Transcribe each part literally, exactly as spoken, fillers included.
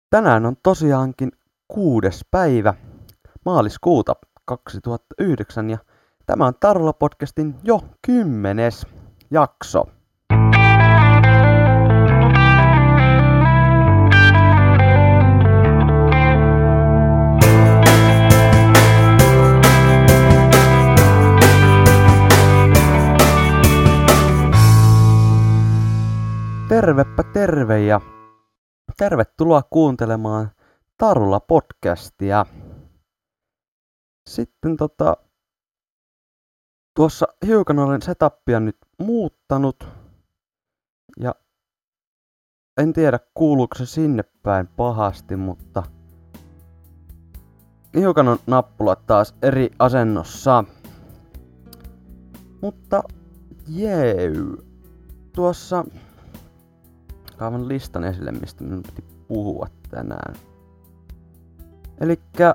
Tänään on tosiaankin kuudes päivä maaliskuuta kaksituhattayhdeksän ja tämä on Tarulla podcastin jo kymmenes jakso. Tervepä terve ja tervetuloa kuuntelemaan Tarulla podcastia. Sitten tota, tuossa hiukan olen setupia nyt muuttanut ja en tiedä kuuluuko se sinne päin pahasti, mutta hiukan on nappulat taas eri asennossa. Mutta jee, tuossa kaavan listan esille, mistä minun piti puhua tänään. Elikkä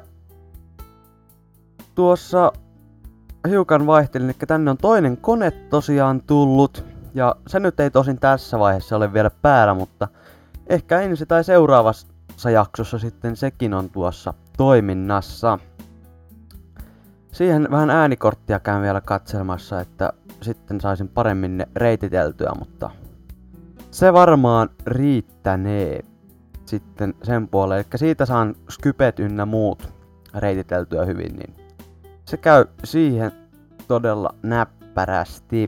tuossa hiukan vaihtelin, että tänne on toinen kone tosiaan tullut. Ja se nyt ei tosin tässä vaiheessa ole vielä päällä, mutta ehkä ensi tai seuraavassa jaksossa sitten sekin on tuossa toiminnassa. Siihen vähän äänikorttia käyn vielä katselemassa, että sitten saisin paremmin ne reititeltyä, mutta se varmaan riittänee sitten sen puolelle. Eli siitä saan skypet ynnä muut reititeltyä hyvin, niin se käy siihen todella näppärästi.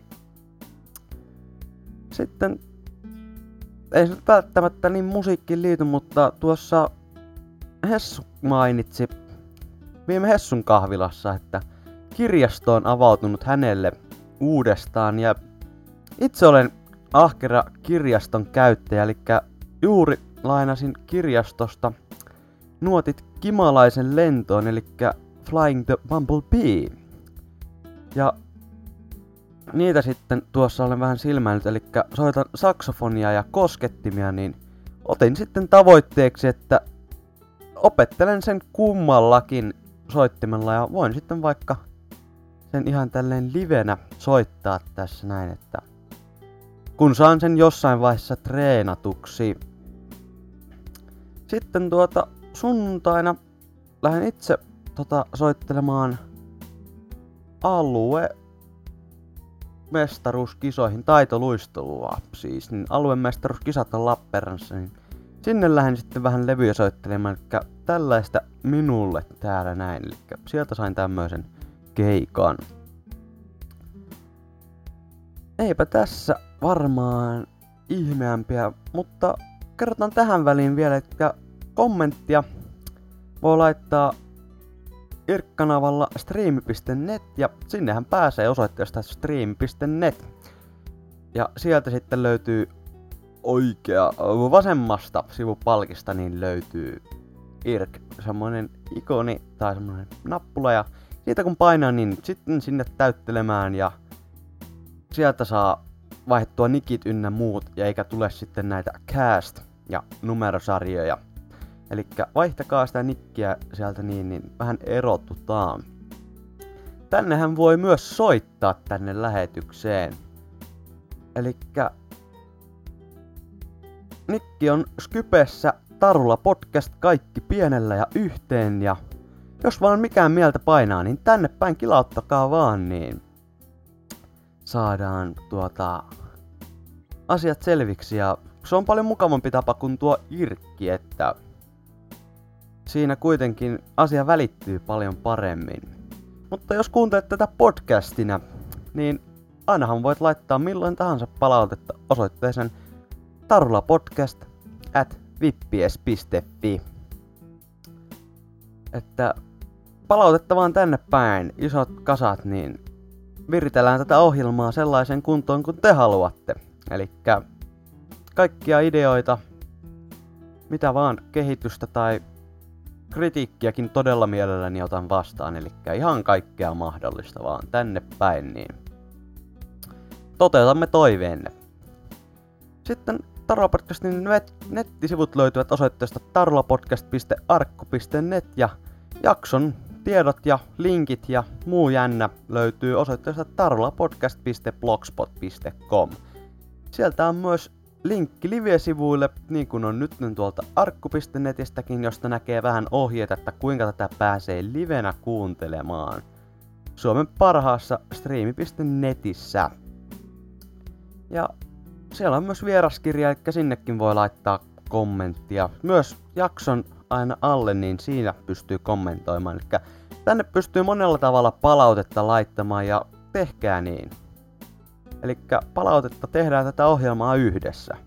Sitten ei se nyt välttämättä niin musiikkiin liity, mutta tuossa Hessu mainitsi viime Hessun kahvilassa, että kirjasto on avautunut hänelle uudestaan ja itse olen ahkera kirjaston käyttäjä, eli juuri lainasin kirjastosta nuotit Kimalaisen lentoon, eli Flying the Bumblebee. Ja niitä sitten tuossa olen vähän silmäillyt, eli soitan saksofonia ja koskettimia, niin otin sitten tavoitteeksi, että opettelen sen kummallakin soittimella ja voin sitten vaikka sen ihan tälleen livenä soittaa tässä näin, että kun saan sen jossain vaiheessa treenatuksi. Sitten tuota sunnuntaina lähden itse tota soittelemaan alue mestaruuskisoihin, taitoluistelua siis, niin aluemestaruuskisat on Lappeenrannassa, niin sinne lähden sitten vähän levyjä soittelemaan, eli tällaista minulle täällä näin, eli sieltä sain tämmöisen keikan. Eipä tässä varmaan ihmeämpiä, mutta kerrotaan tähän väliin vielä, että kommenttia voi laittaa irkkanavalla stream piste net ja sinnehän pääsee osoitteesta stream piste net. Ja sieltä sitten löytyy oikea, vasemmasta sivupalkista niin löytyy irk, semmonen ikoni tai semmonen nappula ja siitä kun painaa niin sitten sinne täyttelemään ja sieltä saa vaihdettua nikit ynnä muut ja eikä tule sitten näitä cast ja numerosarjoja. Elikkä vaihtakaa sitä nikkiä sieltä niin, niin vähän erotutaan. Tännehän voi myös soittaa tänne lähetykseen. Elikkä nikki on Skypessä Tarulla podcast kaikki pienellä ja yhteen ja jos vaan mikään mieltä painaa, niin tänne päin kilauttakaa vaan niin saadaan tuota asiat selviksi ja se on paljon mukavampi tapa kuin tuo irkki, että siinä kuitenkin asia välittyy paljon paremmin. Mutta jos kuuntelet tätä podcastina, niin ainahan voit laittaa milloin tahansa palautetta osoitteeseen tarulapodcast at vippies piste fi. Että palautetta vaan tänne päin, isot kasat, niin viritellään tätä ohjelmaa sellaisen kuntoon kuin te haluatte. Elikkä kaikkia ideoita, mitä vaan kehitystä tai kritiikkiäkin todella mielelläni otan vastaan. Elikkä ihan kaikkea mahdollista vaan tänne päin, niin toteutamme toiveenne. Sitten Tarula Podcastin nettisivut löytyvät osoitteesta tarulapodcast piste arkku piste net ja jakson tiedot ja linkit ja muu jännä löytyy osoitteesta tarulapodcast piste blogspot piste com. Sieltä on myös linkki live-sivuille, niin kuin on nyt tuolta arkku piste netistäkin, josta näkee vähän ohjeita, että kuinka tätä pääsee livenä kuuntelemaan. Suomen parhaassa striimi piste netissä. Ja siellä on myös vieraskirja, eli sinnekin voi laittaa kommenttia. Myös jakson aina alle, niin siinä pystyy kommentoimaan. Eli tänne pystyy monella tavalla palautetta laittamaan ja tehkää niin. Eli palautetta tehdään tätä ohjelmaa yhdessä.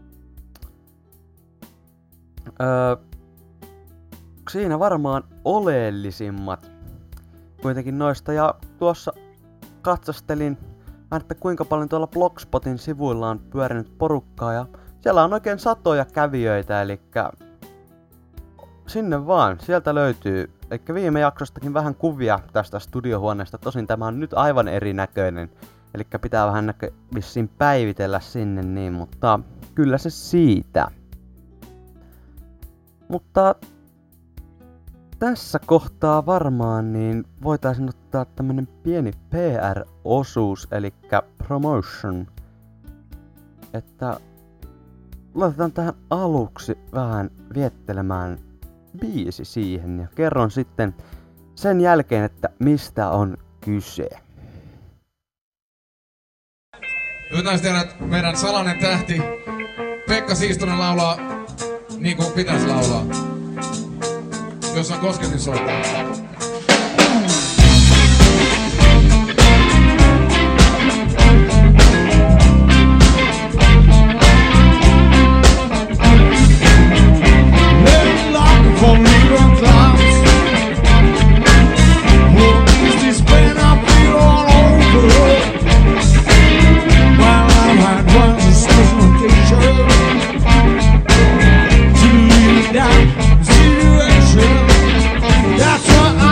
Öö, siinä varmaan oleellisimmat kuitenkin noista. Ja tuossa katsastelin, että kuinka paljon tuolla Blogspotin sivuilla on pyörinyt porukkaa. Ja siellä on oikein satoja kävijöitä, eli sinne vaan, sieltä löytyy. Eli viime jaksostakin vähän kuvia tästä studiohuoneesta. Tosin tämä on nyt aivan erinäköinen. Eli pitää vähän näkö vissiin päivitellä sinne niin, mutta kyllä se siitä. Mutta tässä kohtaa varmaan niin voitaisiin ottaa tämmönen pieni P R-osuus, eli promotion. Että laitetaan tähän aluksi vähän viettelemään biisi siihen ja kerron sitten sen jälkeen, että mistä on kyse. Hyvät naiset ja herrat, meidän salainen tähti Pekka Siistonen laulaa niin kuin pitäisi laulaa. Jos on kosketin soittaa. That's what I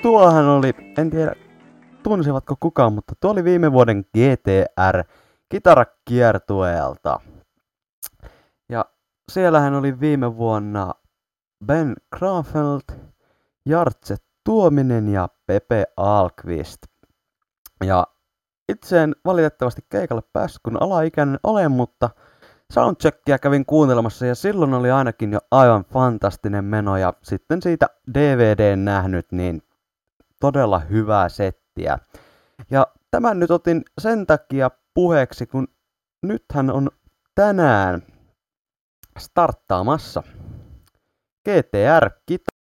tuohan oli, en tiedä tunsivatko kukaan, mutta tuo oli viime vuoden G T R kitarakiertueelta. Ja siellähän oli viime vuonna Ben Grafeldt, Jartse Tuominen ja Pepe Ahlqvist. Ja itse en valitettavasti keikalle päässyt, kun alaikäinen olen, mutta soundcheckia kävin kuuntelemassa ja silloin oli ainakin jo aivan fantastinen meno. Ja sitten siitä D V D:n nähnyt, niin todella hyvää settiä. Ja tämän nyt otin sen takia puheeksi, kun nythän on tänään starttaamassa G T R-kita.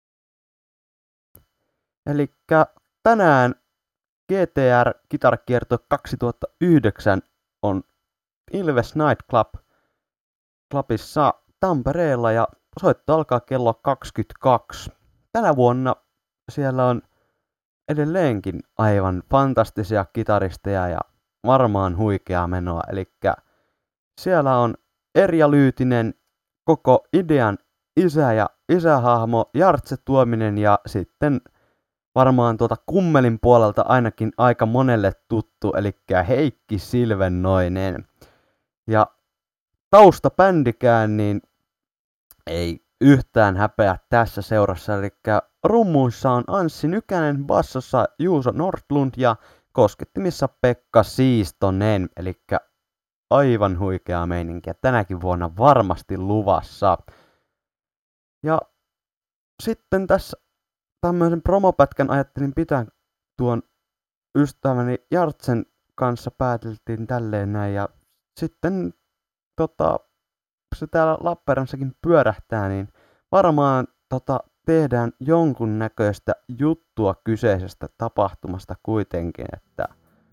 Elikkä tänään G T R-kitarakiertue kaksituhattayhdeksän on Ilves Night Club Clubissa Tampereella ja soitto alkaa kello kaksikymmentäkaksi. Tänä vuonna siellä on edelleenkin aivan fantastisia kitaristeja ja varmaan huikeaa menoa. Elikkä siellä on Erja Lyytinen, koko idean isä ja isähahmo Jartse Tuominen ja sitten varmaan tuota Kummelin puolelta ainakin aika monelle tuttu, eli Heikki Silvennoinen. Ja taustabändikään niin ei yhtään häpeä tässä seurassa, eli rummuissa on Anssi Nykänen, bassossa Juuso Nordlund ja koskettimissa Pekka Siistonen, eli aivan huikeaa meininkiä tänäkin vuonna varmasti luvassa. Ja sitten tässä tämmöisen promopätkän ajattelin pitää tuon ystäväni Jartsen kanssa, pääteltiin tälleen näin ja sitten tota, se täällä Lappeenrannossakin pyörähtää, niin varmaan tota, tehdään jonkun näköistä juttua kyseisestä tapahtumasta kuitenkin, että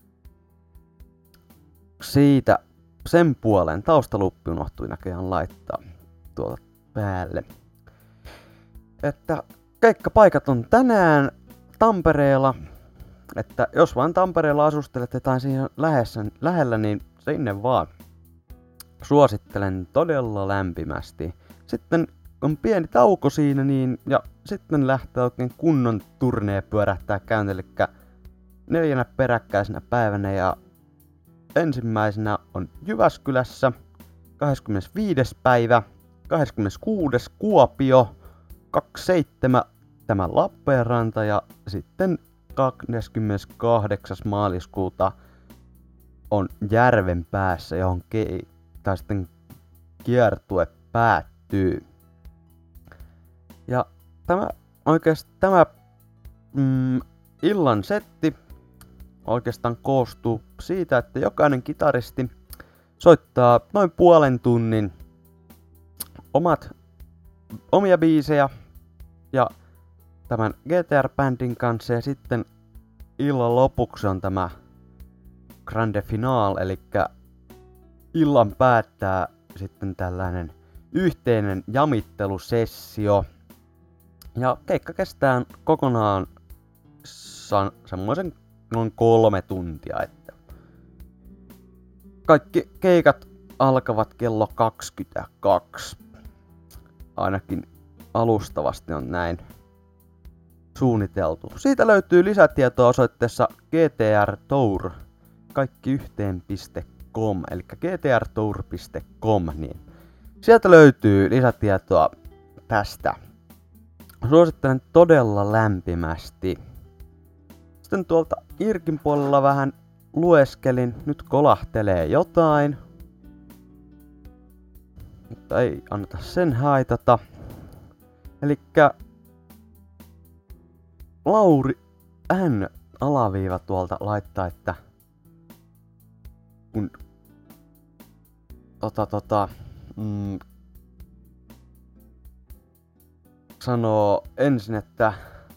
siitä sen puolen taustaluppi unohtui näköjään laittaa tuolta päälle. Että keikkapaikat on tänään Tampereella, että jos vaan Tampereella asustelette tai siinä lähessä, lähellä, niin sinne vaan. Suosittelen todella lämpimästi. Sitten on pieni tauko siinä, niin, ja sitten lähtee oikein kunnon turnee pyörähtää käynti, eli neljänä peräkkäisenä päivänä, ja ensimmäisenä on Jyväskylässä, kahdeskymmenesviides päivä, kahdeskymmeneskuudes Kuopio, kaksikymmentäseitsemän tämä Lappeenranta ja sitten kahdeskymmeneskahdeksas maaliskuuta on Järvenpäässä, johon ke- tai sitten kiertue päättyy. Ja tämä oikeastaan tämä mm, illan setti oikeastaan koostuu siitä, että jokainen kitaristi soittaa noin puolen tunnin omat omia biisejä ja tämän G T R-bändin kanssa, ja sitten illan lopuksi on tämä grande finale, eli illan päättää sitten tällainen yhteinen jamittelusessio. Ja keikka kestää kokonaan san, semmoisen noin kolme tuntia, että kaikki keikat alkavat kello kaksikymmentäkaksi. Ainakin alustavasti on näin suunniteltu. Siitä löytyy lisätietoa osoitteessa G T R Tour kaikki yhteen piste com, eli g t r tour piste com, niin sieltä löytyy lisätietoa tästä. Suosittelen todella lämpimästi. Sitten tuolta Irkin puolella vähän lueskelin, nyt kolahtelee jotain. Mutta ei anneta sen haitata. Elikkä Lauri N alaviiva tuolta laittaa, että kun tota tota mm, sanoo ensin, että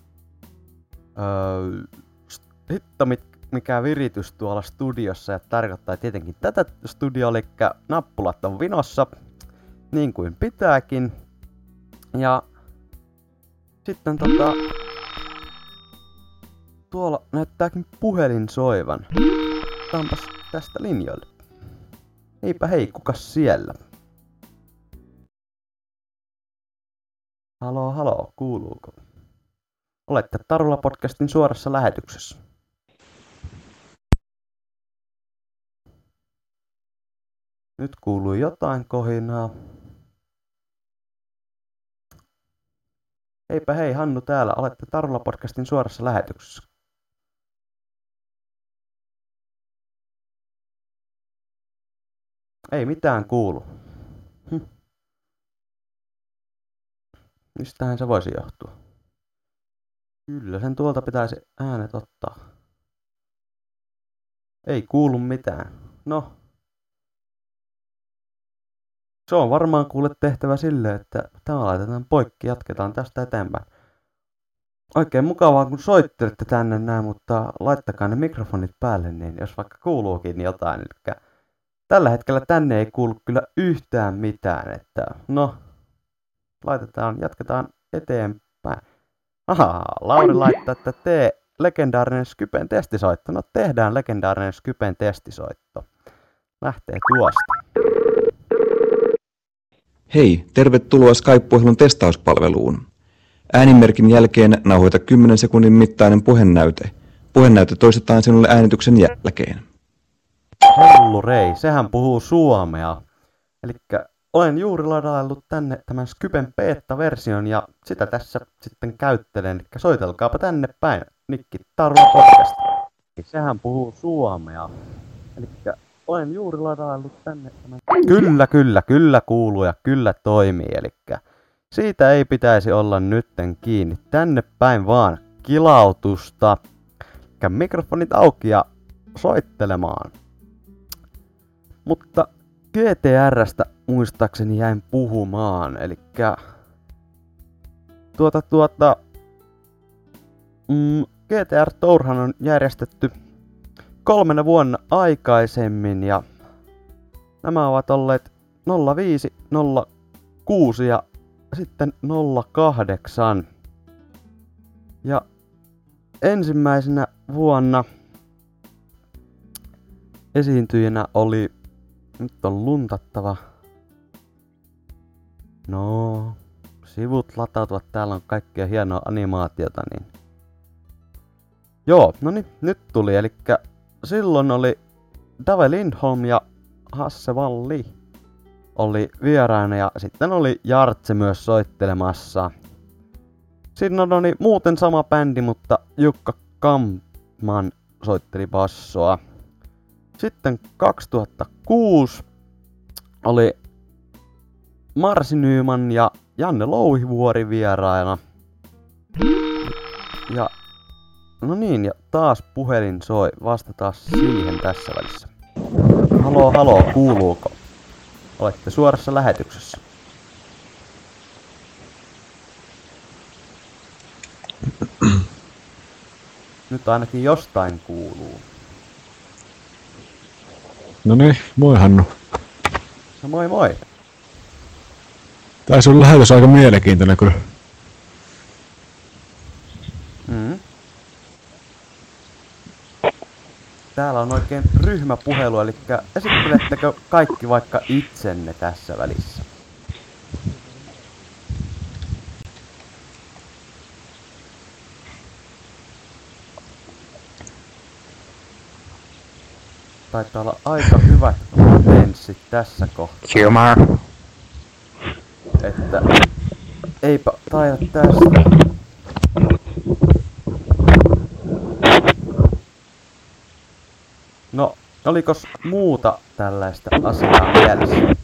öö, hitto mikä viritys tuolla studiossa, ja tarkoittaa tietenkin tätä studioa, eli nappulat on vinossa, niin kuin pitääkin. Ja sitten tota tuolla näyttääkin puhelin soivan. Otaanpas tästä linjoille. Eipä hei, kukas siellä? Haloo, haloo, kuuluuko? Olette Tarula-podcastin suorassa lähetyksessä. Nyt kuuluu jotain kohinaa. Eipä hei, Hannu täällä. Olette Tarula-podcastin suorassa lähetyksessä. Ei mitään kuulu. Hm. Mistähän se voisi johtua? Kyllä, sen tuolta pitäisi äänet ottaa. Ei kuulu mitään. No. Se on varmaan kuule tehtävä silleen, että tämä laitetaan poikki, jatketaan tästä eteenpäin. Oikein mukavaa kun soittelette tänne näin, mutta laittakaa ne mikrofonit päälle, niin jos vaikka kuuluukin jotain. Eli tällä hetkellä tänne ei kuulu kyllä yhtään mitään, että no, laitetaan, jatketaan eteenpäin. Ahaa, Lauri laittaa, että tee legendaarinen Skypen testisoitto. No tehdään legendaarinen Skypen testisoitto. Lähtee tuosta. Hei, tervetuloa Skype-puhelun testauspalveluun. Äänimerkin jälkeen nauhoita kymmenen sekunnin mittainen puhenäyte. Puhenäyte toistetaan sinulle äänityksen jälkeen. Hellurei, sehän puhuu suomea. Elikkä olen juuri ladaillut tänne tämän Skypen beta-version ja sitä tässä sitten käyttelen. Elikkä soitelkaapa tänne päin. Nikki Tarula podcast. Sehän puhuu suomea. Elikkä olen juuri ladaillut tänne tämän... Kyllä, kyllä, kyllä kuuluu ja kyllä toimii. Elikkä siitä ei pitäisi olla nytten kiinni. Tänne päin vaan kilautusta. Elikkä mikrofonit auki ja soittelemaan. Mutta G T R:stä muistaakseni jäin puhumaan, elikkä tuota tuota mm, G T R Tourhan on järjestetty kolmena vuonna aikaisemmin ja nämä ovat olleet nolla viisi, nolla kuusi ja sitten nolla kahdeksan. Ja ensimmäisenä vuonna esiintyjänä oli, nyt on luntattava. No, sivut latautuvat, täällä on kaikkea hienoa animaatiota, niin... Joo, no niin, nyt tuli, elikkä silloin oli Dave Lindholm ja Hasse Walli oli vieraana ja sitten oli Jartse myös soittelemassa. Siinä oli muuten sama bändi, mutta Jukka Kampman soitteli bassoa. Sitten kaksituhattakuusi oli Marsi Nyman ja Janne Louhivuori vieraana. Ja no niin, ja taas puhelin soi. Vastataan siihen tässä välissä. Haloo, haloo, kuuluuko? Olette suorassa lähetyksessä. Nyt ainakin jostain kuuluu. No niin, moi Hannu. No moi moi. Tää sun lähetys on aika mielenkiintoinen kyllä. Mm. Täällä on oikein ryhmäpuhelu, eli esittelettekö kaikki vaikka itsenne tässä välissä? Taitaa olla aika hyvät latenssit tässä kohtaa. Siumar. Että eipä taida tästä. No, olikos muuta tällaista asiaa mielessä?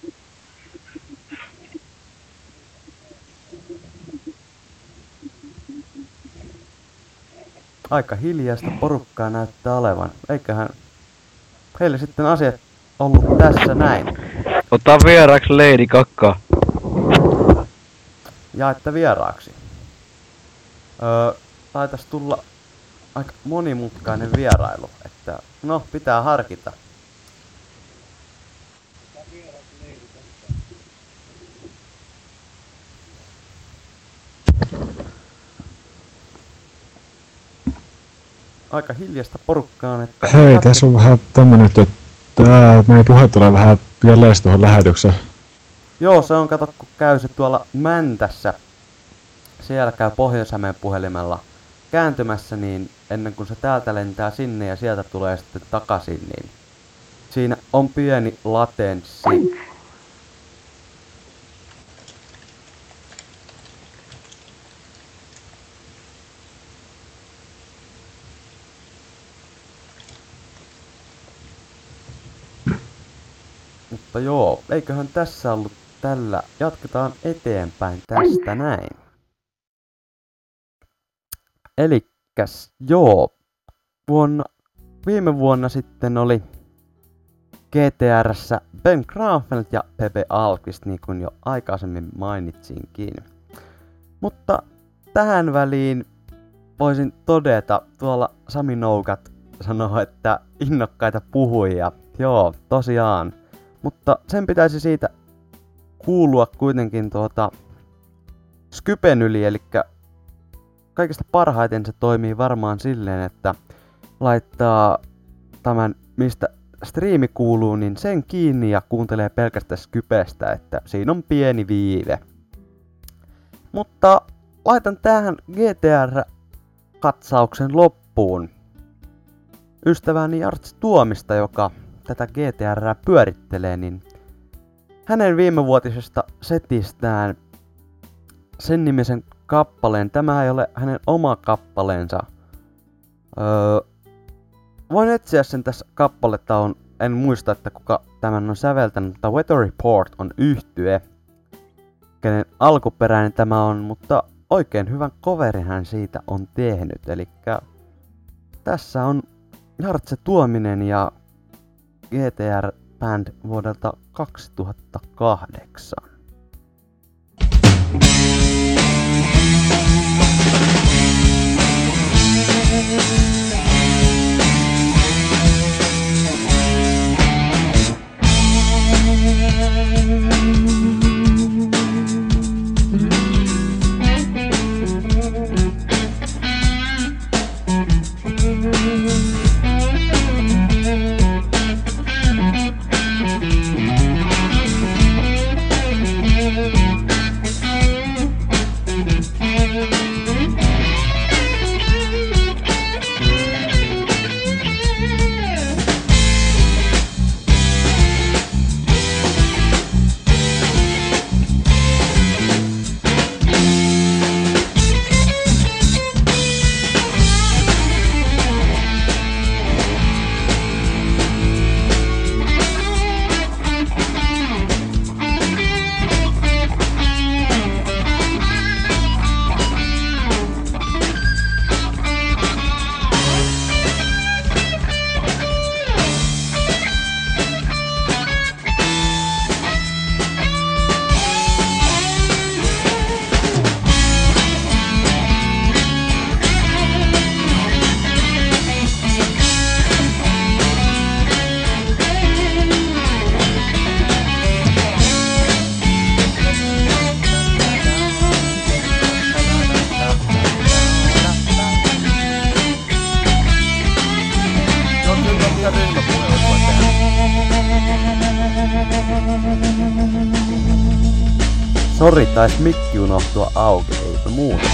Aika hiljaista porukkaa näyttää olevan. Eiköhän heille sitten asiat ollut tässä näin. Ota vieraaksi Lady Kakka. Ja että vieraaksi. Öö, taitais tulla aika monimutkainen vierailu, että no, pitää harkita. Aika hiljaista porukkaa, että... Hei, tässä on vähän tämmönen, että tää meidän puhe tulee vähän jälleen tuohon lähetykseen. Joo, se on, kato, kun käy se tuolla Mäntässä siellä käy Pohjois-Hämeen puhelimella kääntymässä, niin ennen kuin se täältä lentää sinne ja sieltä tulee sitten takaisin, niin siinä on pieni latenssi. Mutta joo, eiköhän tässä ollut tällä. Jatketaan eteenpäin tästä näin. Elikkäs joo, vuonna, viime vuonna sitten oli G T R:ssä Ben Graafeld ja Pepe Alquist, niin kuin jo aikaisemmin mainitsinkin. Mutta tähän väliin voisin todeta, tuolla Sami Noukat sanoo, että innokkaita puhujia. Joo, tosiaan. Mutta sen pitäisi siitä kuulua kuitenkin tuota Skypen yli, eli kaikista parhaiten se toimii varmaan silleen, että laittaa tämän, mistä striimi kuuluu, niin sen kiinni ja kuuntelee pelkästään Skypestä, että siinä on pieni viive. Mutta laitan tähän G T R-katsauksen loppuun ystäväni Jartsi Tuomista, joka tätä G T R pyörittelee, niin hänen viimevuotisesta setistään sen nimisen kappaleen. Tämä ei ole hänen oma kappaleensa. Öö, voin etsiä sen tässä kappaletta, on, en muista, että kuka tämän on säveltänyt, mutta Weather Report on yhtye, kenen alkuperäinen tämä on, mutta oikein hyvän coverin hän siitä on tehnyt. Eli tässä on Jartse Tuominen ja G T R Band vuodelta kaksituhattakahdeksan. Sori, taisi mikki unohtua auki, eipä muuta.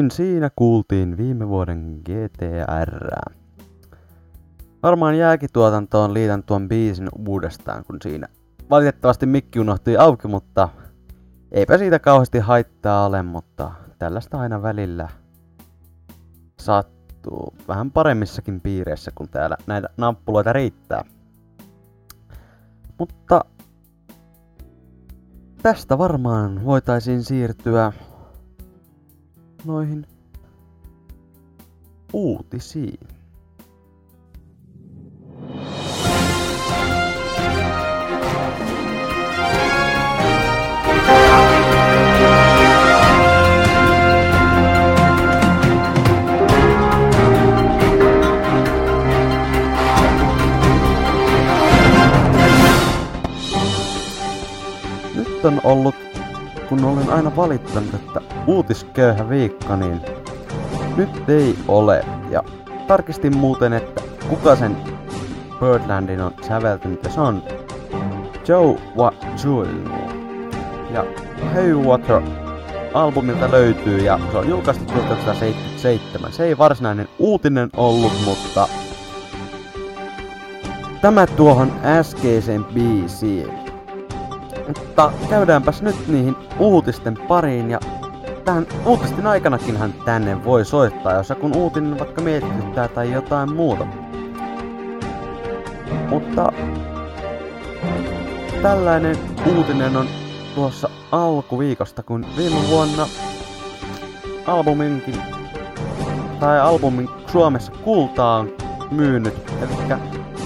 kuin siinä kuultiin viime vuoden G T R. Varmaan jälkituotantoon liitän tuon biisin uudestaan, kun siinä valitettavasti mikki unohtui auki, mutta eipä siitä kauheasti haittaa ole, mutta tällaista aina välillä sattuu vähän paremmissakin piireissä, kun täällä näitä nappuloita riittää. Mutta tästä varmaan voitaisiin siirtyä noihin uutisiin. Nyt on ollut, kun olen aina valittanut, että uutisköyhä viikko, niin nyt ei ole. Ja tarkistin muuten, että kuka sen Birdlandin on säveltänyt, ja se on Joe Wajuinu. Ja Hey Water albumilta löytyy, ja se on julkaistu tuhatyhdeksänsataaseitsemänkymmentäseitsemän. Se ei varsinainen uutinen ollut, mutta tämä tuohon äskeiseen biisiin. Mutta käydäänpäs nyt niihin uutisten pariin, ja tähän uutisten aikanakinhan tänne voi soittaa, jos kun uutinen vaikka mietityttää tai jotain muuta. Mutta tällainen uutinen on tuossa alkuviikosta, kun viime vuonna albuminkin, tai albumin Suomessa kultaa on myynyt, elikkä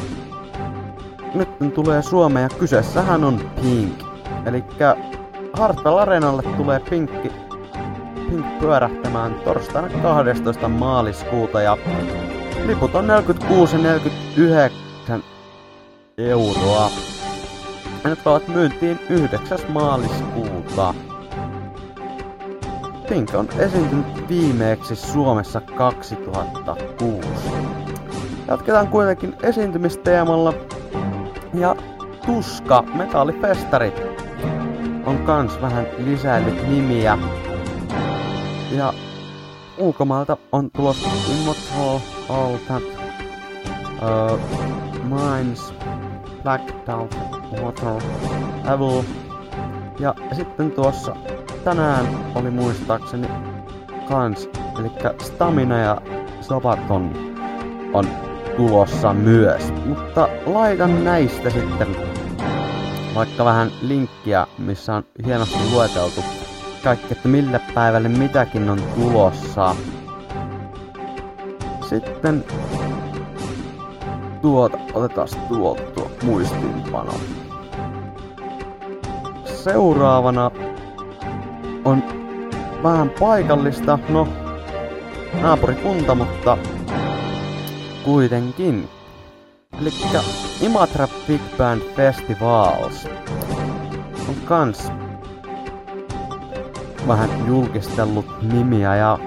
nyt tulee Suomeen ja kyseessähän on Pink. Elikkä Hartwell Areenalle tulee Pinkki, Pink pyörähtämään torstaina kahdestoista maaliskuuta ja liput on neljäkymmentäkuusi ja neljäkymmentäyhdeksän euroa. Ja nyt ovat myyntiin yhdeksäs maaliskuuta. Pink on esiintynyt viimeeksi Suomessa kaksituhattakuusi. Jatketaan kuitenkin esiintymisteemalla. Ja Tuska metallifestarit on kans vähän lisäillyt nimiä. Ja ulkomailta on tulossa Immortal, All That, uh, Minds, Black Dog, Water, Evil. Ja sitten tuossa tänään oli muistaakseni kans, elikkä Stamina ja Sabaton on tulossa myös. Mutta laitan näistä sitten vaikka vähän linkkiä, missä on hienosti lueteltu kaikki, että millä päivälle mitäkin on tulossa. Sitten tuota, otetaan tuolta tuo muistiinpano. Seuraavana on vähän paikallista, no naapurikunta, mutta kuitenkin. Elikkä Imatra Big Band Festivals on kans vähän julkistellut nimiä ja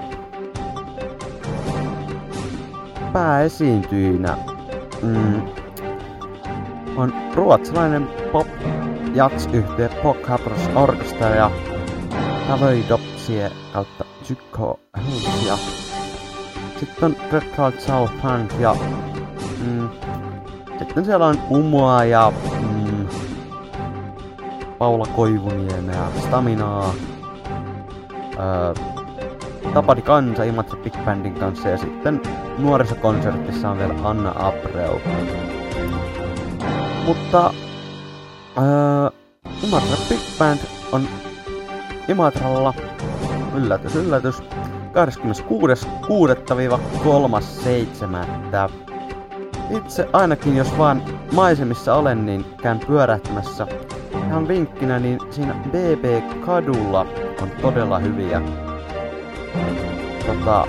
pääesiintyjinä mm, on ruotsalainen pop jats-yhtye Pochabros Orchestra ja Tavoidopsie kautta Psycho Helsia. Sitten on Red Cloud South Band ja mm, sitten siellä on Umoa ja mm, Paula Koivuniemeä, Staminaa, öö, Tapani Kansa Imatra Big Bandin kanssa ja sitten nuorisokonsertissa on vielä Anna Abreu. Mutta öö, Imatra Big Band on Imatralla, yllätys yllätys, kahdeskymmeneskuudes kuudetta kolmas seitsemättä Itse ainakin jos vaan maisemissa olen, niin käyn pyörähtämässä. Ihan vinkkinä, niin siinä B B-kadulla on todella hyviä tota,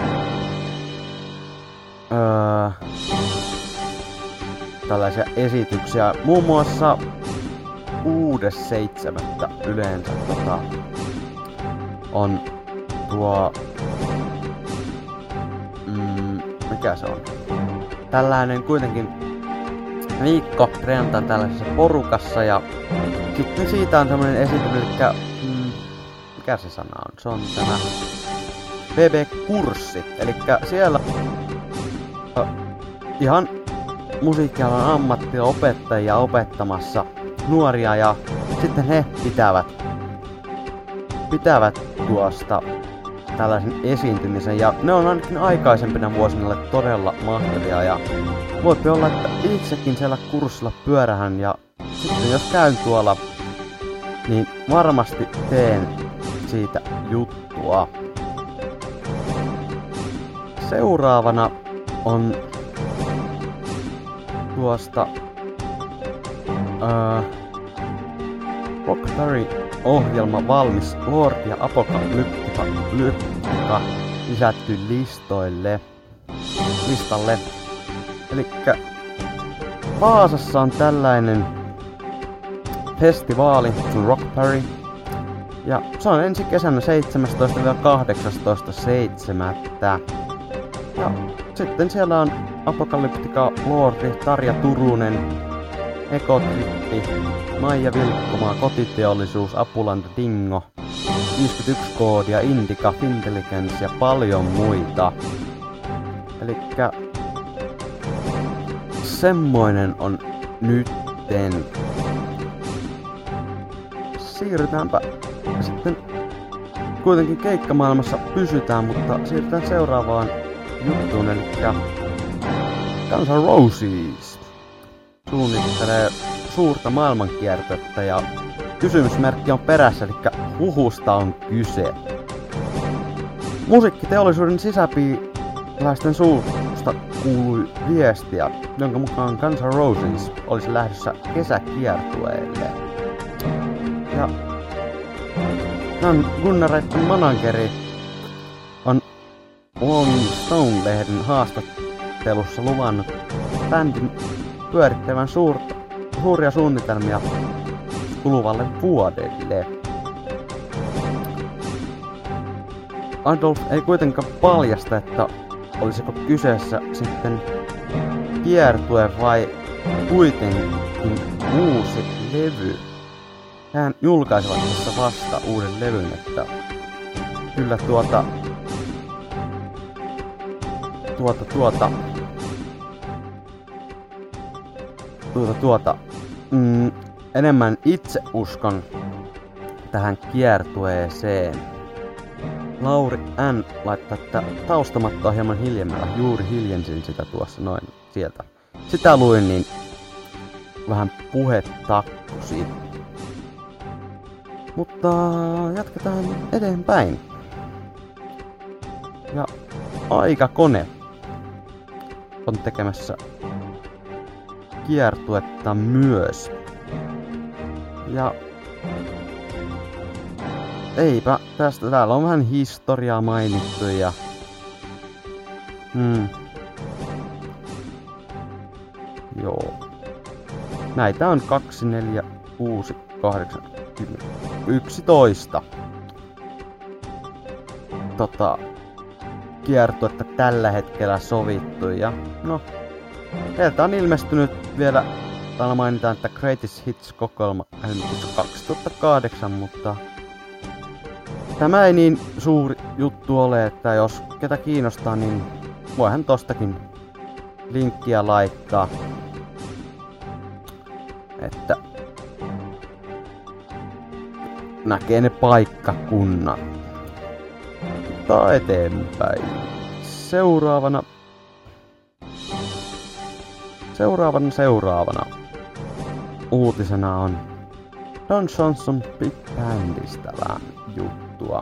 öö, tällaisia esityksiä. Muun muassa kuudes seitsemättä yleensä tota, on tuo... Mm, mikä se on? Tällainen kuitenkin viikko treenataan tällaisessa porukassa ja sitten siitä on semmonen esitys, eli mm, mikä se sana on? Se on tämä B B B-kurssi. Elikkä siellä uh, ihan musiikkialan ammattiopettajia opettamassa nuoria ja sitten he pitävät, pitävät tuosta tällaisen esiintymisen ja ne on ainakin aikaisempina vuosina todella mahtavia ja voipi olla, että itsekin siellä kurssilla pyörähän ja sitten jos käyn tuolla, niin varmasti teen siitä juttua. Seuraavana on tuosta uh, Rockberry-ohjelma valmis Lord ja Apocalyptica Lyptica lisätty listoille, listalle. Elikkä Vaasassa on tällainen festivaali kuin Rockberry. Ja se on ensi kesänä seitsemästoista kahdeksastoista seitsemättä Ja sitten siellä on Apocalyptica Lordi, Tarja Turunen, Ekotrippi, Maija Vilkkomaa, Kotiteollisuus, Apulanta Dingo, viisikymmentäyksi koodia, Indica, Fintelligence ja paljon muita. Elikkä semmoinen on nytten. Siirrytäänpä sitten, kuitenkin keikkamaailmassa pysytään, mutta siirrytään seuraavaan juttuun, elikkä Guns N' Roses suunnittelee suurta maailmankiertettä ja kysymysmerkki on perässä, elikkä huhusta on kyse. Musiikkiteollisuuden sisäpiiläisten suusta kuului viestiä, jonka mukaan Guns N' Roses olisi lähdössä kesäkiertueelle. Ja Gunnareitten manageri on Rolling Stone-lehden haastattelussa luvannut bändin pyörittävän suurta, suuria suunnitelmia kuluvalle vuodelle. Adolf ei kuitenkaan paljasta, että olisiko kyseessä sitten kiertue vai kuitenkin uusi levy. Hän julkaisivat tässä vasta uuden levyn, että kyllä tuota tuota tuota tuota tuota mm, enemmän itse uskon tähän kiertueeseen. Lauri N. laittaa, että taustamattoa hieman hiljemmällä. Juuri hiljensin sitä tuossa noin sieltä. Sitä luin, niin vähän puhetakkusi. Mutta jatketaan eteenpäin. Ja Aikakone on tekemässä kiertuetta myös. Ja eipä tästä, täällä on vähän historiaa mainittu ja hmm. Joo. Näitä on kaksi, neljä, kuusi, kahdeksan, kymmenen, yksitoista tota kiertuetta tällä hetkellä sovittu ja no teiltä on ilmestynyt vielä, täällä mainitaan, että Greatest Hits-kokoelma helmikuussa kaksituhattakahdeksan, mutta tämä ei niin suuri juttu ole, että jos ketä kiinnostaa, niin voihan tostakin linkkiä laittaa, että näkee ne paikkakunnat. Mutta eteenpäin. Seuraavana Seuraavana seuraavana uutisena on Don Johnson Big Bandista vähän juttua.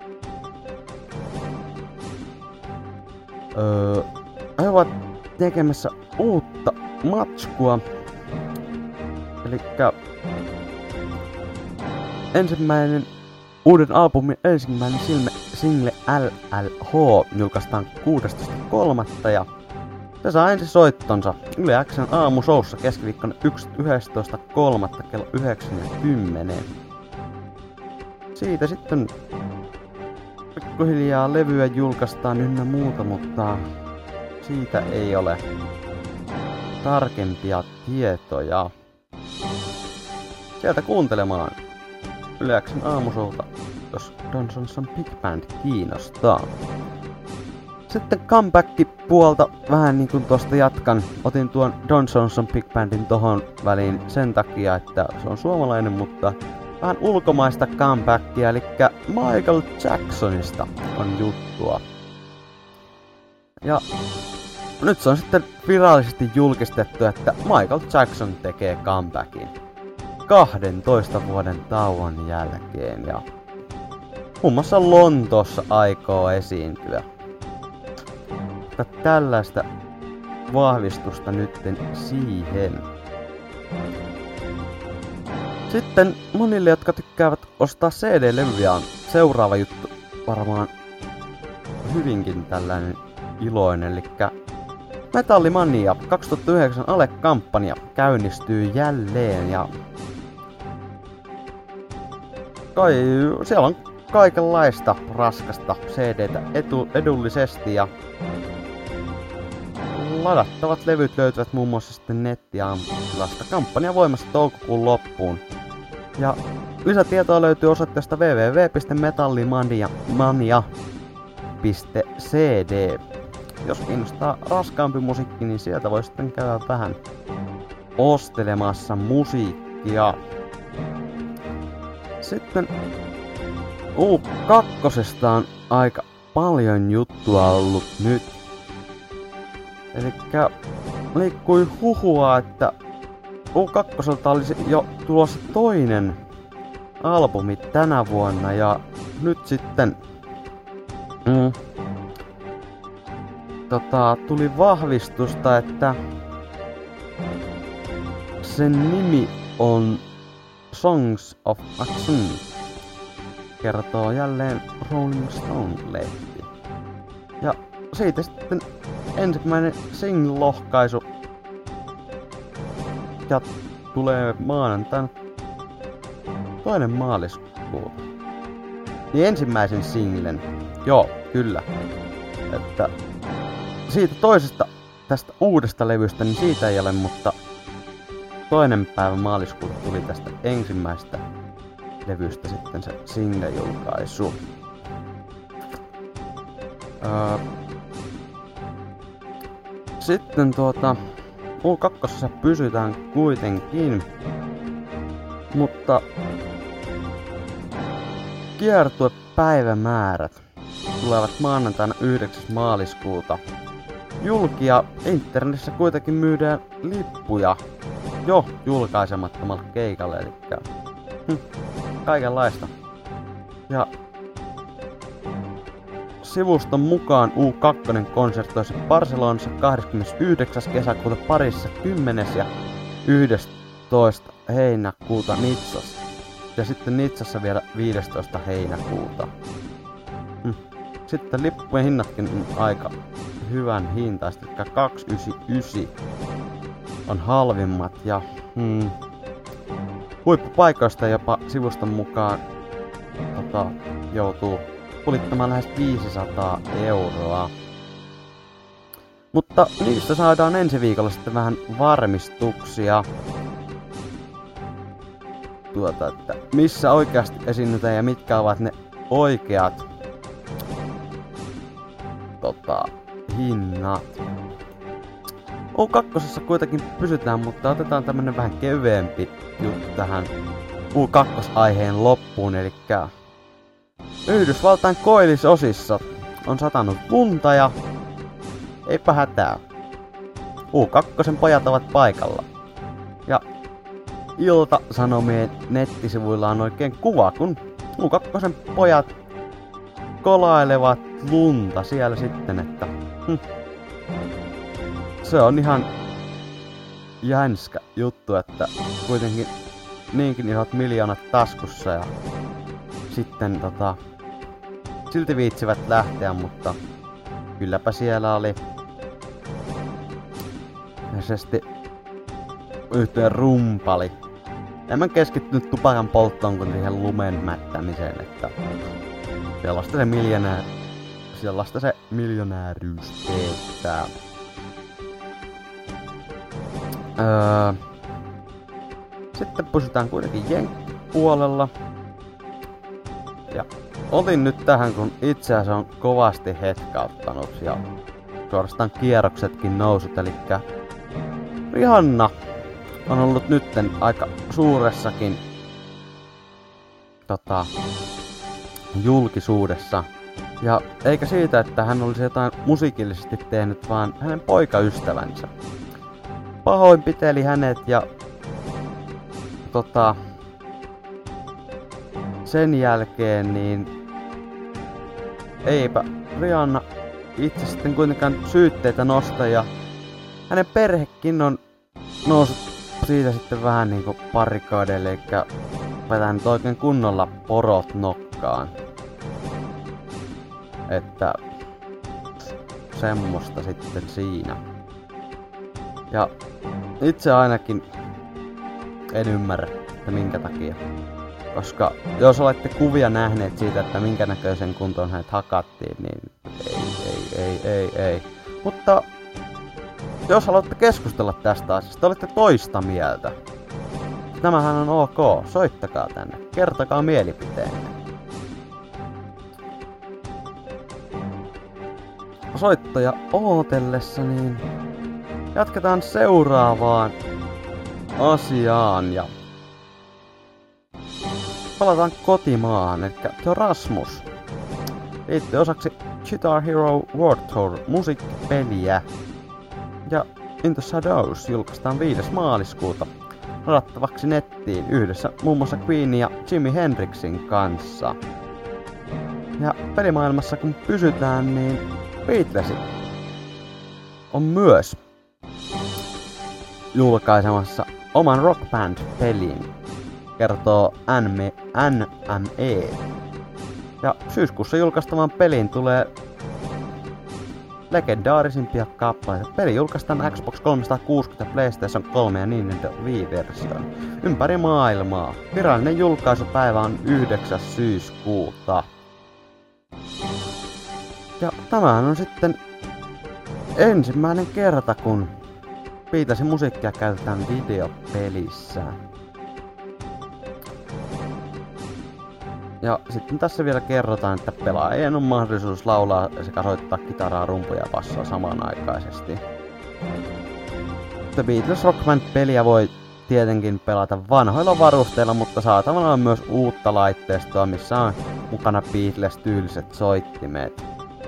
Öö, he ovat tekemässä uutta matskua. Elikkä ensimmäinen uuden albumin ensimmäinen silme, single L L H julkaistaan kuudestoista kolmatta ja se saa ensi soittonsa Yle X:n aamushowssa keskiviikkona yhdestoista kolmatta kello yhdeksän ja kymmenen. Siitä sitten pikkuhiljaa levyä julkaistaan ynnä muuta, mutta siitä ei ole tarkempia tietoja. Sieltä kuuntelemaan Yle X:n aamushowta, jos Don Johnson Big Band kiinnostaa. Sitten comeback-puolta vähän niin kuin tosta jatkan. Otin tuon Don Johnson Big Bandin tohon väliin sen takia, että se on suomalainen, mutta vähän ulkomaista comebackia, eli Michael Jacksonista on juttua. Ja nyt se on sitten virallisesti julkistettu, että Michael Jackson tekee comebackin kahdentoista vuoden tauon jälkeen ja muun muassa Lontoossa aikoo esiintyä. Mutta tällaista vahvistusta nytten siihen. Sitten monille, jotka tykkäävät ostaa C D-levyjä, on seuraava juttu varmaan hyvinkin tällainen iloinen, eli Metallimania kaksituhattayhdeksän Ale-kampanja käynnistyy jälleen ja kai siellä on kaikenlaista raskasta C D:tä etu, edullisesti ja ladattavat levyt löytyvät muun muassa sitten nettiammatilasta. Kampanja voimassa toukokuun loppuun. Ja lisätietoa löytyy osoitteesta double-u double-u double-u piste metallimania piste c d. Jos kiinnostaa raskaampi musiikki, niin sieltä voi sitten käydä vähän ostelemassa musiikkia. Sitten U kaksi on aika paljon juttua ollut nyt. Elikkä liikkui huhua, että U kaksi olisi jo tulossa toinen albumi tänä vuonna ja nyt sitten mm, tota, tuli vahvistusta, että sen nimi on Songs of Action. Kertoo jälleen Rolling Stone-lehti. Ja siitä sitten ensimmäinen single-lohkaisu ja tulee maanantaina toinen maaliskuuta. Niin ensimmäisen singlen. Joo, kyllä. Että siitä toisesta tästä uudesta levystä, niin siitä ei ole, mutta toinen päivä maaliskuuta tuli tästä ensimmäistä levystä sitten se single-julkaisu. Öö, sitten tuota U kaksi pysytään kuitenkin, mutta kiertuepäivämäärät tulevat maanantaina yhdeksäs maaliskuuta julki ja internetissä kuitenkin myydään lippuja jo julkaisemattomalle keikalle, eli hm, kaikenlaista. Ja sivuston mukaan U kaksi konsertoisi Barcelonassa kahdeskymmenesyhdeksäs kesäkuuta Pariisissa kymmenes ja yhdestoista heinäkuuta Nizzassa. Ja sitten Nizzassa vielä viidestoista heinäkuuta. Hm. Sitten lippujen hinnatkin on aika hyvän hintaiset, eli kaksisataayhdeksänkymmentäyhdeksän on halvimmat ja hmm, huippupaikoista jopa sivuston mukaan tota, joutuu pulittamaan lähes viisisataa euroa. Mutta niistä saadaan ensi viikolla sitten vähän varmistuksia. Tuota, että missä oikeasti esiinnytään ja mitkä ovat ne oikeat tota, hinnat. U kaksi kuitenkin pysytään, mutta otetaan tämmönen vähän kevyempi juttu tähän U kaksi-aiheen loppuun, elikkä Yhdysvaltain koillisosissa on satanut lunta ja eipä hätää. U kaksi pojat ovat paikalla. Ja Ilta-Sanomien nettisivuilla on oikein kuva, kun U kaksi pojat kolailevat lunta siellä sitten, että hm, se on ihan jänskä juttu, että kuitenkin niinkin isot miljoonat taskussa ja sitten tota silti viitsivät lähteä, mutta kylläpä siellä oli ilmeisesti yhteen rumpali. En mä keskittynyt tupakan polttoon kuin siihen lumen mättämiseen, että sellaista se miljonää, sellaista se miljonääryys teettää. Öö, sitten pysytään kuitenkin jenkkipuolella. Ja otin nyt tähän, kun itse asiassa on kovasti hetkauttanut ja suorastaan kierroksetkin nousut, elikkä Rihanna on ollut nytten aika suuressakin tota, julkisuudessa. Ja eikä siitä, että hän olisi jotain musiikillisesti tehnyt, vaan hänen poikaystävänsä pahoinpiteli hänet ja tota, sen jälkeen niin eipä Rihanna itse sitten kuitenkaan syytteitä nosta ja hänen perhekin on noussut siitä sitten vähän niinku parikaadeille, eikä vetänyt oikein kunnolla porot nokkaan. Että semmoista sitten siinä. Ja itse ainakin en ymmärrä, että minkä takia. Koska jos olette kuvia nähneet siitä, että minkä näköisen kuntoon hänet hakattiin, niin ei, ei, ei, ei, ei. Mutta jos haluatte keskustella tästä asiasta, olette toista mieltä. Tämähän on ok, soittakaa tänne, kertokaa mielipiteenne. Soittoja ootellessa, niin jatketaan seuraavaan asiaan ja palataan kotimaahan, eli The Rasmus liittyy osaksi Guitar Hero World Tour musiikkipeliä ja In the Shadows julkaistaan viides maaliskuuta ladattavaksi nettiin yhdessä muun muassa Queenin ja Jimi Hendrixin kanssa. Ja pelimaailmassa kun pysytään, niin Beatles on myös julkaisemassa oman Rock Band-pelin, kertoo N M E. Ja syyskuussa julkaistavan peliin tulee legendaarisimpia kappaleita. Peli julkaistaan Xbox kolmesataakuusikymmentä, PlayStation kolme ja Nintendo Wii-version ympäri maailmaa. Virallinen julkaisupäivä on yhdeksäs syyskuuta. Ja tämähän on sitten ensimmäinen kerta, kun Beatlesin musiikkia käytetään videopelissä. Ja sitten tässä vielä kerrotaan, että pelaajien on mahdollisuus laulaa sekä soittaa kitaraa, rumpuja ja bassoa samanaikaisesti. The Beatles Rock Band-peliä voi tietenkin pelata vanhoilla varusteilla, mutta saatavana on myös uutta laitteistoa, missä on mukana Beatles-tyyliset soittimet.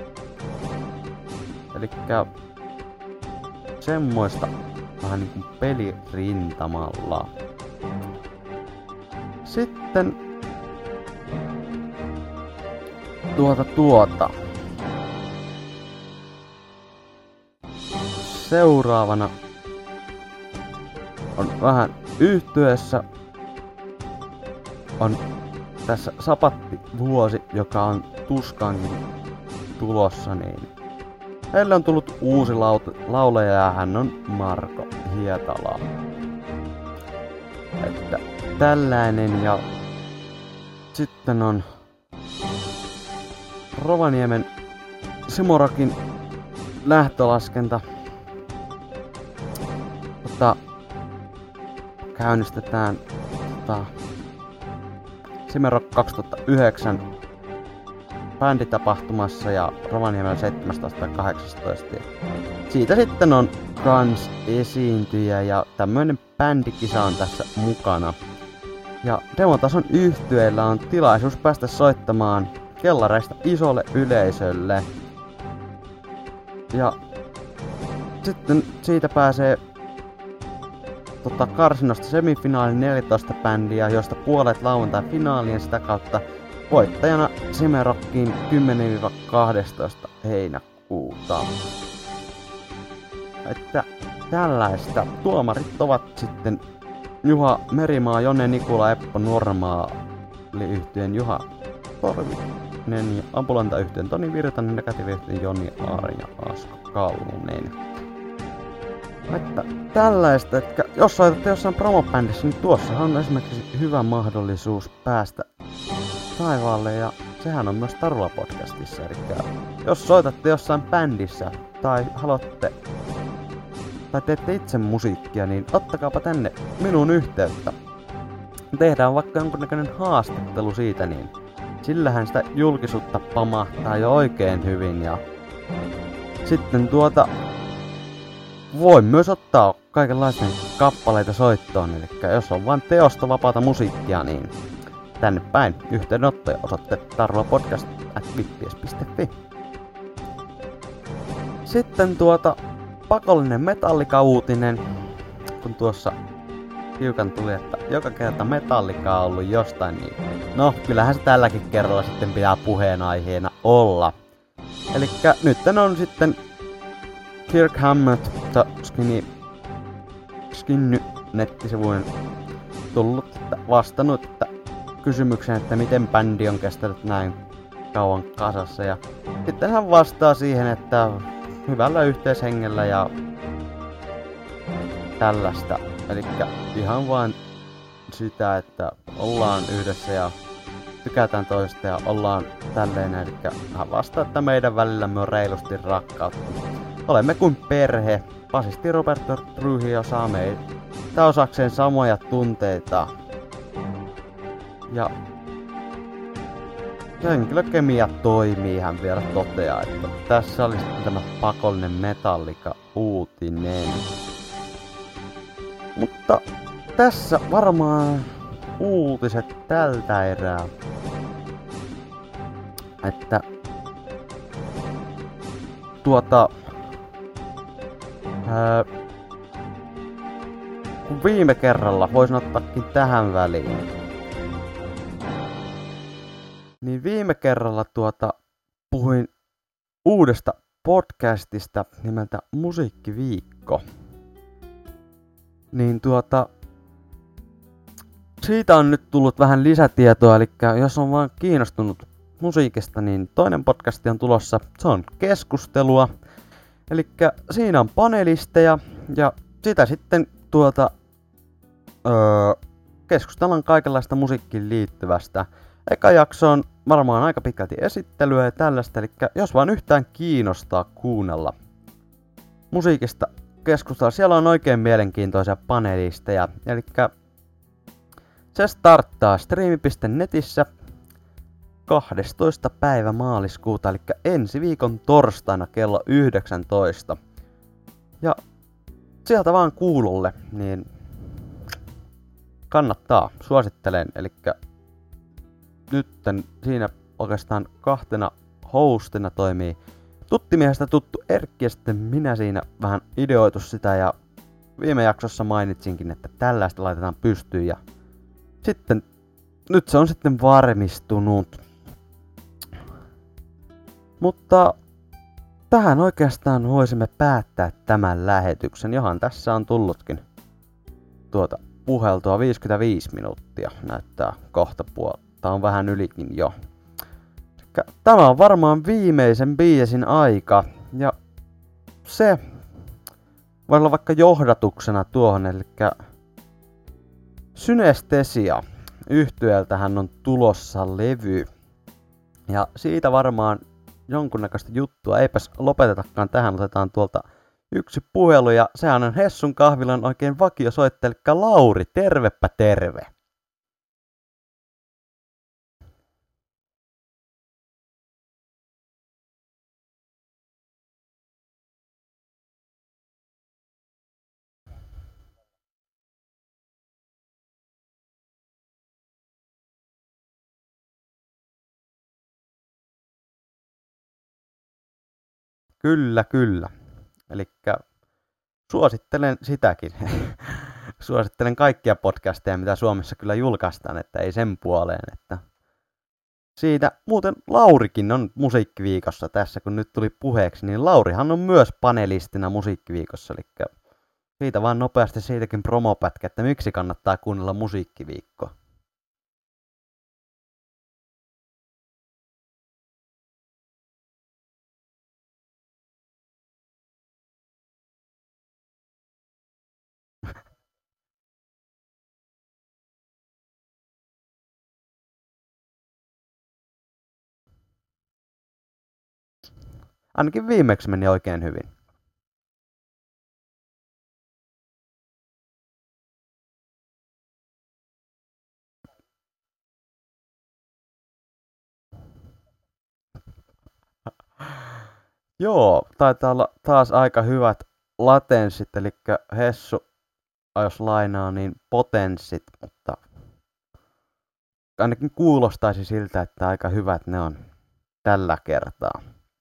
Elikkä semmoista vähän niinku pelirintamalla. Sitten tuota tuota. Seuraavana on vähän yhtyeessä on tässä sapattivuosi, joka on tuskankin tulossa, niin heille on tullut uusi laut- laulaja ja hän on Marko Hietala. Että tällainen ja sitten on Rovaniemen Simorakin lähtölaskenta. Mutta käynnistetään tota, Simerok kaksituhattayhdeksän bänditapahtumassa ja Rovaniemellä seitsemästoista ja kahdeksastoista. Siitä sitten on kans esiintyjä ja tämmöinen bändikisa on tässä mukana. Ja demotason yhtyeillä on tilaisuus päästä soittamaan kellareista isolle yleisölle. Ja sitten siitä pääsee tota, karsinnosta semifinaalin neljätoista bändiä, joista puolet lauantai-finaaliin, sitä kautta voittajana Simerokkiin kymmenen kaksitoista heinäkuuta. Että tällaista. Tuomarit ovat sitten Juha Merimaa, Jonne Nikula, Eppo Normaali-yhtyeen Juha Torvinen ja Ambulanta-yhtyeen Toni Virtanen, Negatiivi-yhtyeen Joni Aari ja Asko Kallunen. Että tällaista, että jos soitatte jossain promobändissä, niin tuossa on esimerkiksi hyvä mahdollisuus päästä taivaalle, ja sehän on myös Tarula-podcastissa. Eli jos soitatte jossain bändissä tai haluatte tai teette itse musiikkia, niin ottakaapa tänne minun yhteyttä. Tehdään vaikka jonkunnäköinen haastattelu siitä, niin sillähän sitä julkisuutta pamahtaa jo oikein hyvin ja sitten tuota voi myös ottaa kaikenlaisia kappaleita soittoon, eli jos on vain teosta vapaata musiikkia, niin tänne päin yhteydenottoja osoitte tarvapodcast at vippies piste fi. Sitten tuota pakollinen Metallica-uutinen, kun tuossa hiukan tuli, että joka kerta Metallica on ollut jostain, niin no, kyllähän se tälläkin kerralla sitten pitää puheenaiheena olla. Elikkä nyt on sitten Kirk Hammett ja Skinny, Skinny nettisivujen tullut, että vastannut että kysymykseen, että miten bändi on kestänyt näin kauan kasassa. Ja sitten hän vastaa siihen, että hyvällä yhteishengellä ja tällaista. Elikkä ihan vain sitä, että ollaan yhdessä ja tykätään toista ja ollaan tälleen. Elikkä hän vastaa, että meidän välillämme on reilusti rakkautta. Olemme kuin perhe. Basisti Roberto Trujillo saa meitä osakseen samoja tunteita. Ja henkilökemia toimii, hän vielä toteaa, että tässä oli sitten tämä pakollinen Metallica-uutinen. Mutta tässä varmaan uutiset tältä erää. Että tuota ää, kun viime kerralla voisin ottaakin tähän väliin. Niin viime kerralla tuota puhuin uudesta podcastista nimeltä Musiikkiviikko. Niin tuota siitä on nyt tullut vähän lisätietoa, eli jos on vaan kiinnostunut musiikista, niin toinen podcasti on tulossa. Se on keskustelua. Eli siinä on panelisteja ja sitä sitten tuota öö, keskustellaan kaikenlaista musiikkiin liittyvästä. Eka jakso on varmaan aika pitkälti esittelyä ja tällaista, eli jos vaan yhtään kiinnostaa kuunnella musiikista keskustella, siellä on oikein mielenkiintoisia panelisteja. Eli se starttaa streami piste netissä kahdestoista päivä maaliskuuta, eli ensi viikon torstaina kello yhdeksäntoista. Ja sieltä vaan kuulolle, niin kannattaa, suosittelen, eli nytten siinä oikeastaan kahtena hostina toimii tuttimiehestä tuttu Erkki ja sitten minä siinä vähän ideoitu sitä ja viime jaksossa mainitsinkin, että tällaista laitetaan pystyyn ja sitten nyt se on sitten varmistunut. Mutta tähän oikeastaan voisimme päättää tämän lähetyksen, johan tässä on tullutkin tuota puheltua viisikymmentäviisi minuuttia, näyttää kohta puolta. On vähän ylikin jo. Tämä on varmaan viimeisen biisin aika. Ja se voi olla vaikka johdatuksena tuohon. Eli Synestesia yhtyeeltähän on tulossa levy. Ja siitä varmaan jonkunnäköistä juttua. Eipäs lopetetakaan tähän. Otetaan tuolta yksi puhelu. Ja sehän on Hessun kahvilan oikein vakiosoittaja. Eli Lauri, tervepä terve. Kyllä, kyllä. Elikkä suosittelen sitäkin. Suosittelen kaikkia podcasteja, mitä Suomessa kyllä julkaistaan, että ei sen puoleen, että siitä muuten Laurikin on Musiikkiviikossa tässä, kun nyt tuli puheeksi, niin Laurihan on myös panelistina Musiikkiviikossa, eli siitä vaan nopeasti siitäkin promopätkä, että miksi kannattaa kuunnella Musiikkiviikkoa. Ainakin viimeksi meni oikein hyvin. Joo, taitaa olla taas aika hyvät latenssit, eli Hessu, jos lainaa, niin potenssit, mutta ainakin kuulostaisi siltä, että aika hyvät ne on tällä kertaa.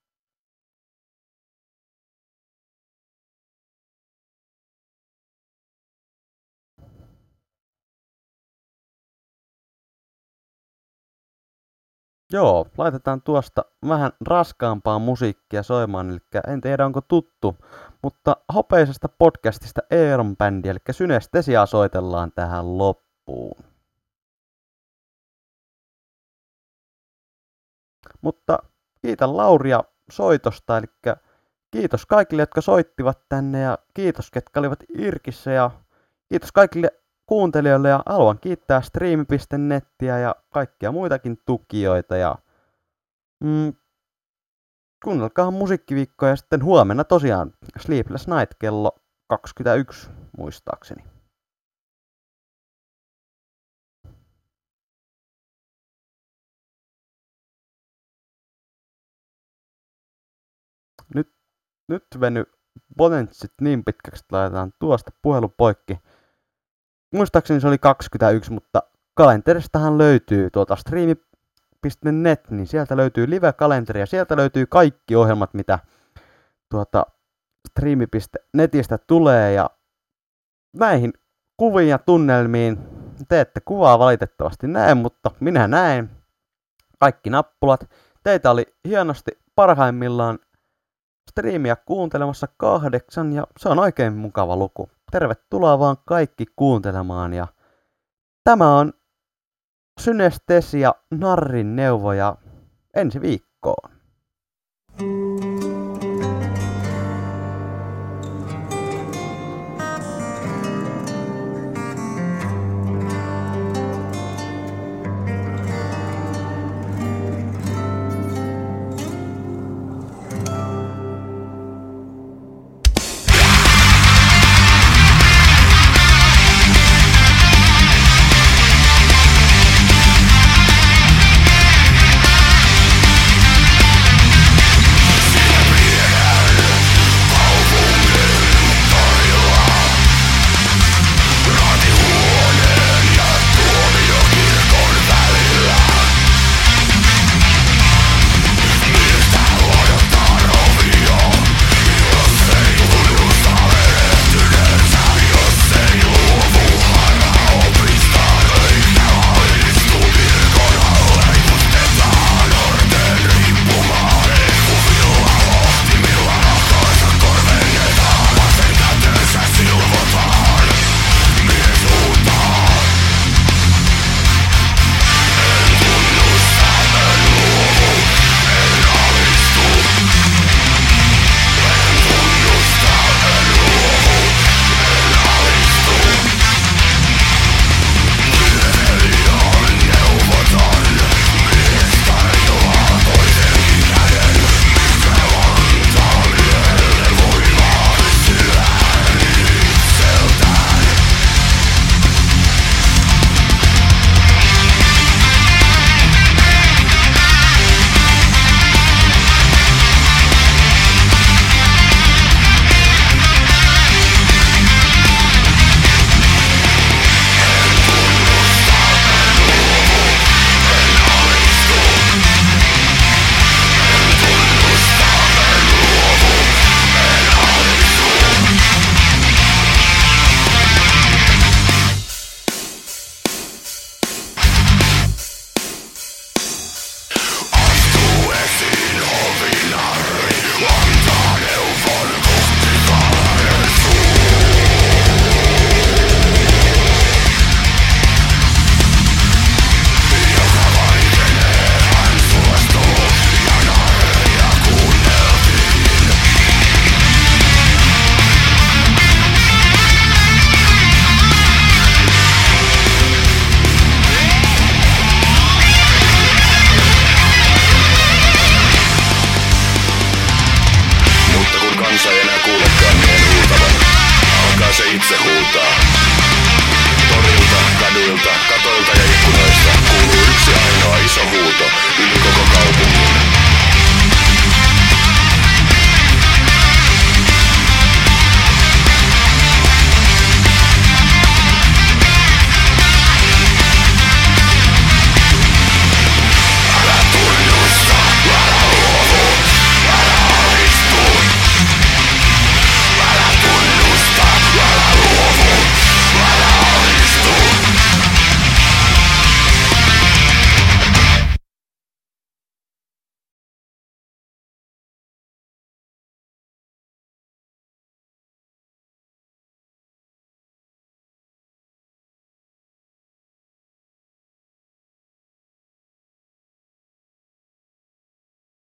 Joo, laitetaan tuosta vähän raskaampaa musiikkia soimaan, eli en tiedä onko tuttu, mutta hopeisesta podcastista Eeron bändi, eli Synestesiaa soitellaan tähän loppuun. Mutta kiitän Lauria soitosta, eli kiitos kaikille, jotka soittivat tänne ja kiitos, ketkä olivat Irkissä ja kiitos kaikille kuuntelijoille ja haluan kiittää stream piste nettiä ja kaikkia muitakin tukijoita ja mm, kuunnelkaa musiikkiviikkoa ja sitten huomenna tosiaan Sleepless Night kello kaksikymmentäyksi muistaakseni. Nyt, nyt veny potenssit niin pitkäksi, että laitetaan tuosta puhelu poikki. Muistaakseni se oli kaksikymmentäyksi, mutta kalenteristahan löytyy tuota stream piste net, niin sieltä löytyy live-kalenteri ja sieltä löytyy kaikki ohjelmat, mitä tuota stream piste netistä tulee ja näihin kuviin ja tunnelmiin te ette kuvaa valitettavasti näe, mutta minä näen kaikki nappulat. Teitä oli hienosti parhaimmillaan striimiä kuuntelemassa kahdeksan ja se on oikein mukava luku. Tervetuloa vaan kaikki kuuntelemaan ja tämä on Synestesia Narrin neuvoja ensi viikkoon.